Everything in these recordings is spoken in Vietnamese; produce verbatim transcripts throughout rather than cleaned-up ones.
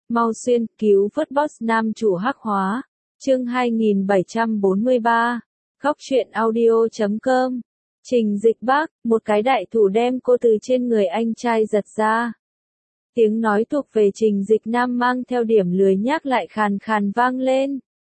Mau xuyên cứu vớt boss nam chủ hắc hóa. Chương hai nghìn bảy trăm bốn mươi ba. Góc truyện audio chấm com. Trình Dịch Bắc, một cái đại thủ đem cô từ trên người anh trai giật ra. Tiếng nói thuộc về Trình Dịch Nam mang theo điểm lười nhác lại khàn khàn vang lên.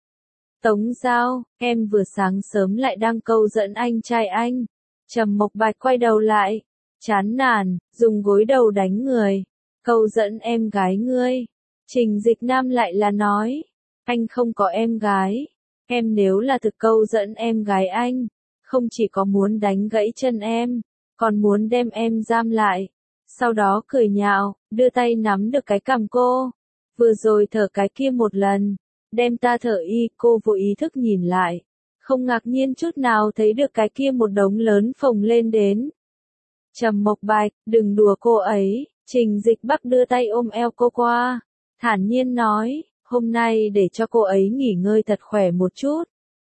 Tống Giao, em vừa sáng sớm lại đang câu dẫn anh trai anh. Trầm Mộc Bạch quay đầu lại, chán nản, dùng gối đầu đánh người. Câu dẫn em gái ngươi. Trình Dịch Nam lại là nói, anh không có em gái. Em nếu là thực câu dẫn em gái anh, không chỉ có muốn đánh gãy chân em, còn muốn đem em giam lại. Sau đó cười nhạo, đưa tay nắm được cái cằm cô. Vừa rồi thở cái kia một lần, đem ta thở y, cô vô ý thức nhìn lại. Không ngạc nhiên chút nào thấy được cái kia một đống lớn phồng lên đến. Trầm Mộc Bạch, đừng đùa cô ấy. Trình Dịch Bắc đưa tay ôm eo cô qua, thản nhiên nói, hôm nay để cho cô ấy nghỉ ngơi thật khỏe một chút.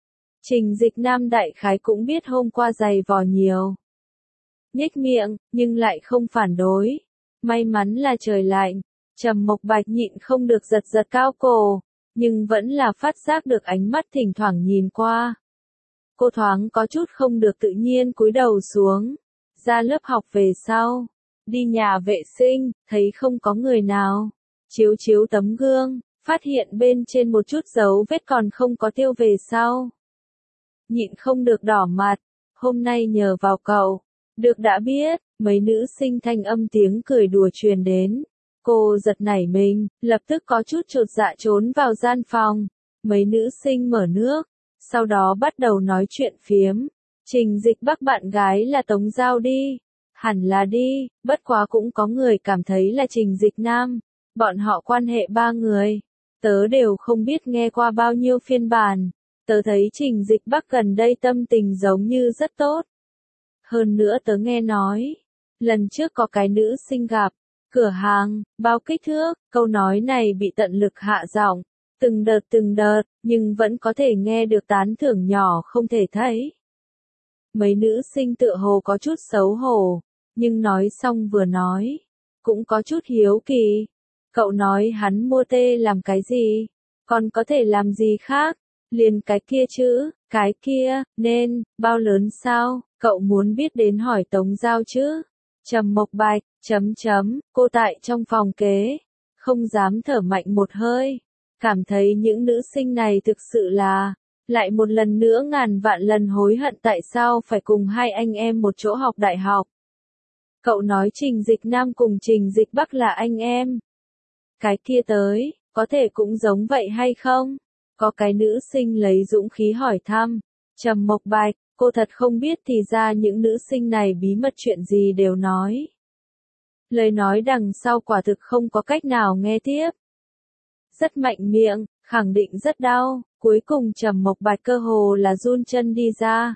Trình Dịch Nam đại khái cũng biết hôm qua dày vò nhiều. Nhếch miệng, nhưng lại không phản đối. May mắn là trời lạnh. Trầm Mộc Bạch nhịn không được giật giật cao cổ, nhưng vẫn là phát giác được ánh mắt thỉnh thoảng nhìn qua. Cô thoáng có chút không được tự nhiên cúi đầu xuống. Ra lớp học về sau, đi nhà vệ sinh, thấy không có người nào. Chiếu chiếu tấm gương, phát hiện bên trên một chút dấu vết còn không có tiêu về sau. Nhịn không được đỏ mặt, hôm nay nhờ vào cậu. Được đã biết, mấy nữ sinh thanh âm tiếng cười đùa truyền đến. Cô giật nảy mình, lập tức có chút chột dạ trốn vào gian phòng. Mấy nữ sinh mở nước, sau đó bắt đầu nói chuyện phiếm. Trình Dịch Bắc bạn gái là Tống Giao đi. Hẳn là đi, bất quá cũng có người cảm thấy là Trình Dịch Nam. Bọn họ quan hệ ba người. Tớ đều không biết nghe qua bao nhiêu phiên bản. Tớ thấy Trình Dịch Bắc gần đây tâm tình giống như rất tốt. Hơn nữa tớ nghe nói, lần trước có cái nữ sinh gặp, cửa hàng, bao kích thước, câu nói này bị tận lực hạ giọng, từng đợt từng đợt, nhưng vẫn có thể nghe được tán thưởng nhỏ không thể thấy. Mấy nữ sinh tựa hồ có chút xấu hổ, nhưng nói xong vừa nói, cũng có chút hiếu kỳ. Cậu nói hắn mua tê làm cái gì, còn có thể làm gì khác, liền cái kia chứ, cái kia, nên, bao lớn sao, cậu muốn biết đến hỏi Tống Giao chứ. Trầm Mộc Bạch, chấm chấm, cô tại trong phòng kế, không dám thở mạnh một hơi, cảm thấy những nữ sinh này thực sự là, lại một lần nữa ngàn vạn lần hối hận tại sao phải cùng hai anh em một chỗ học đại học. Cậu nói Trình Dịch Nam cùng Trình Dịch Bắc là anh em. Cái kia tới, có thể cũng giống vậy hay không? Có cái nữ sinh lấy dũng khí hỏi thăm. Trầm Mộc Bạch, cô thật không biết thì ra những nữ sinh này bí mật chuyện gì đều nói. Lời nói đằng sau quả thực không có cách nào nghe tiếp. Rất mạnh miệng, khẳng định rất đau, cuối cùng Trầm Mộc Bạch cơ hồ là run chân đi ra.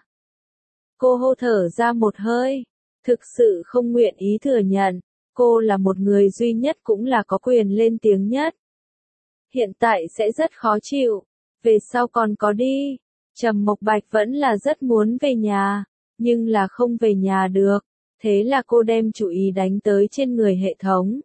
Cô hô thở ra một hơi, thực sự không nguyện ý thừa nhận, cô là một người duy nhất cũng là có quyền lên tiếng nhất. Hiện tại sẽ rất khó chịu, về sau còn có đi. Trầm Mộc Bạch vẫn là rất muốn về nhà, nhưng là không về nhà được, thế là cô đem chủ ý đánh tới trên người hệ thống.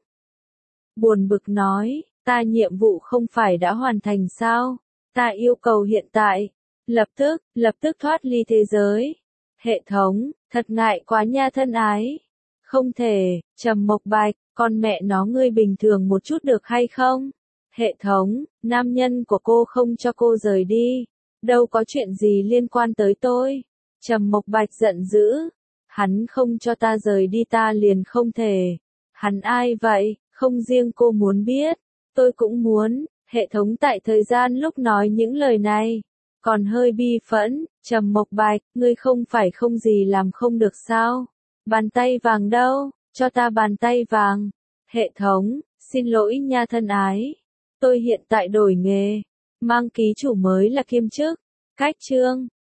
Buồn bực nói, ta nhiệm vụ không phải đã hoàn thành sao, ta yêu cầu hiện tại, lập tức, lập tức thoát ly thế giới. Hệ thống, thật ngại quá nha thân ái. Không thể, Trầm Mộc Bạch, con mẹ nó ngươi bình thường một chút được hay không? Hệ thống, nam nhân của cô không cho cô rời đi. Đâu có chuyện gì liên quan tới tôi. Trầm Mộc Bạch giận dữ. Hắn không cho ta rời đi ta liền không thể. Hắn ai vậy? Không riêng cô muốn biết. Tôi cũng muốn. Hệ thống tại thời gian lúc nói những lời này. Còn hơi bi phẫn. Trầm Mộc Bạch, ngươi không phải không gì làm không được sao? Bàn tay vàng đâu? Cho ta bàn tay vàng. Hệ thống, xin lỗi nha thân ái. Tôi hiện tại đổi nghề. Mang ký chủ mới là kiêm chức. Cách chương.